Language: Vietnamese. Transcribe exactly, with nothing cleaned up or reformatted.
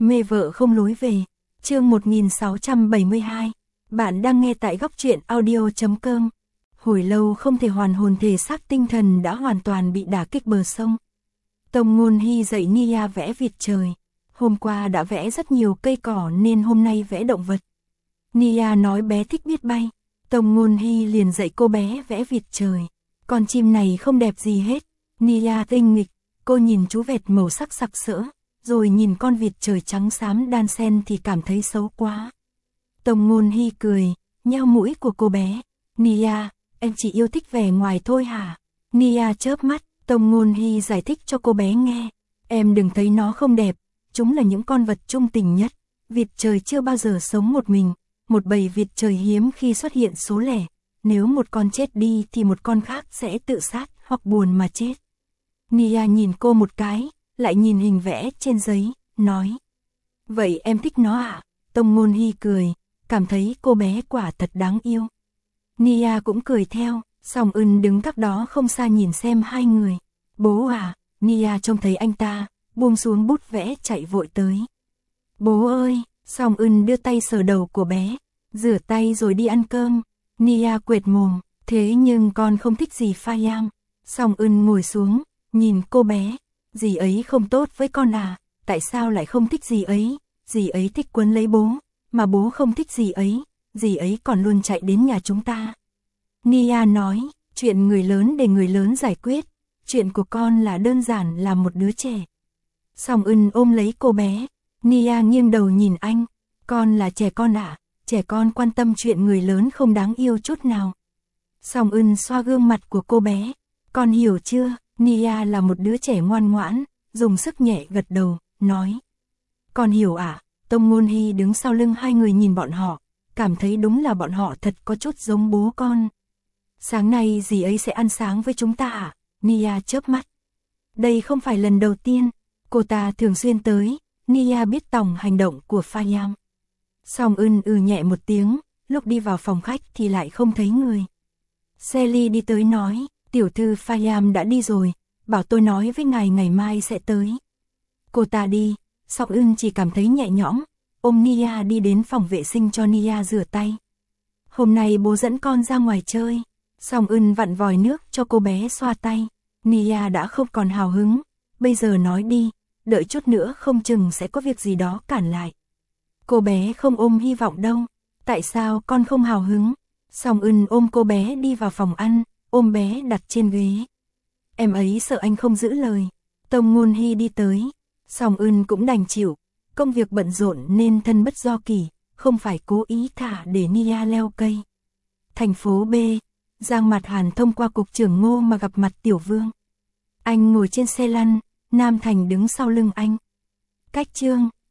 Mê vợ không lối về. Chương một nghìn sáu trăm bảy mươi hai. Bạn đang nghe tại góc truyện audio chấm com. Hồi lâu không thể hoàn hồn, thể xác tinh thần đã hoàn toàn bị đả kích bờ sông. Tông Ngôn Hy dạy Nia vẽ vịt trời. Hôm qua đã vẽ rất nhiều cây cỏ nên hôm nay vẽ động vật. Nia nói bé thích biết bay. Tông Ngôn Hy liền dạy cô bé vẽ vịt trời. Con chim này không đẹp gì hết. Nia tinh nghịch, cô nhìn chú vẹt màu sắc sặc sỡ, rồi nhìn con vịt trời trắng xám đan xen thì cảm thấy xấu quá. Tông Ngôn Hy cười, nheo mũi của cô bé. Nia, em chỉ yêu thích vẻ ngoài thôi hả? Nia chớp mắt, Tông Ngôn Hy giải thích cho cô bé nghe. Em đừng thấy nó không đẹp, chúng là những con vật trung tình nhất. Vịt trời chưa bao giờ sống một mình, một bầy vịt trời hiếm khi xuất hiện số lẻ. Nếu một con chết đi thì một con khác sẽ tự sát hoặc buồn mà chết. Nia nhìn cô một cái, lại nhìn hình vẽ trên giấy, nói. Vậy em thích nó à? Tông Ngôn Hy cười, cảm thấy cô bé quả thật đáng yêu. Nia cũng cười theo, Song Ưn đứng cách đó không xa nhìn xem hai người. Bố à? Nia trông thấy anh ta, buông xuống bút vẽ chạy vội tới. Bố ơi! Song Ưn đưa tay sờ đầu của bé, rửa tay rồi đi ăn cơm. Nia quệt mồm, thế nhưng con không thích dì Pha-yam. Song Ưn ngồi xuống, nhìn cô bé. Dì ấy không tốt với con à? Tại sao lại không thích dì ấy? Dì ấy thích quấn lấy bố, mà bố không thích dì ấy. Dì ấy còn luôn chạy đến nhà chúng ta. Nia nói, chuyện người lớn để người lớn giải quyết. Chuyện của con là đơn giản là một đứa trẻ. Song Ưn ôm lấy cô bé. Nia nghiêng đầu nhìn anh. Con là trẻ con à? Trẻ con quan tâm chuyện người lớn không đáng yêu chút nào. Song Ưn xoa gương mặt của cô bé. Con hiểu chưa? Nia là một đứa trẻ ngoan ngoãn, dùng sức nhẹ gật đầu, nói. Con hiểu à? Tông Ngôn Hy đứng sau lưng hai người nhìn bọn họ, cảm thấy đúng là bọn họ thật có chút giống bố con. Sáng nay dì ấy sẽ ăn sáng với chúng ta à? Nia chớp mắt. Đây không phải lần đầu tiên, cô ta thường xuyên tới. Nia biết tòng hành động của Pha-yam. Song Ưn ừ nhẹ một tiếng, lúc đi vào phòng khách thì lại không thấy người. Sally đi tới nói, tiểu thư Pha-yam đã đi rồi, bảo tôi nói với ngài ngày mai sẽ tới. Cô ta đi, Song Ưn chỉ cảm thấy nhẹ nhõm, ôm Nia đi đến phòng vệ sinh cho Nia rửa tay. Hôm nay bố dẫn con ra ngoài chơi. Song Ưn vặn vòi nước cho cô bé xoa tay. Nia đã không còn hào hứng, bây giờ nói đi, đợi chút nữa không chừng sẽ có việc gì đó cản lại. Cô bé không ôm hy vọng đâu. Tại sao con không hào hứng? Song Ưn ôm cô bé đi vào phòng ăn, ôm bé đặt trên ghế. Em ấy sợ anh không giữ lời. Tông Ngôn Hy đi tới. Song Ưn cũng đành chịu. Công việc bận rộn nên thân bất do kỳ, không phải cố ý thả để Nia leo cây. Thành phố B, Giang Mạt Hàn thông qua cục trưởng Ngô mà gặp mặt Tiểu Vương. Anh ngồi trên xe lăn, Nam Thành đứng sau lưng anh. Cách chương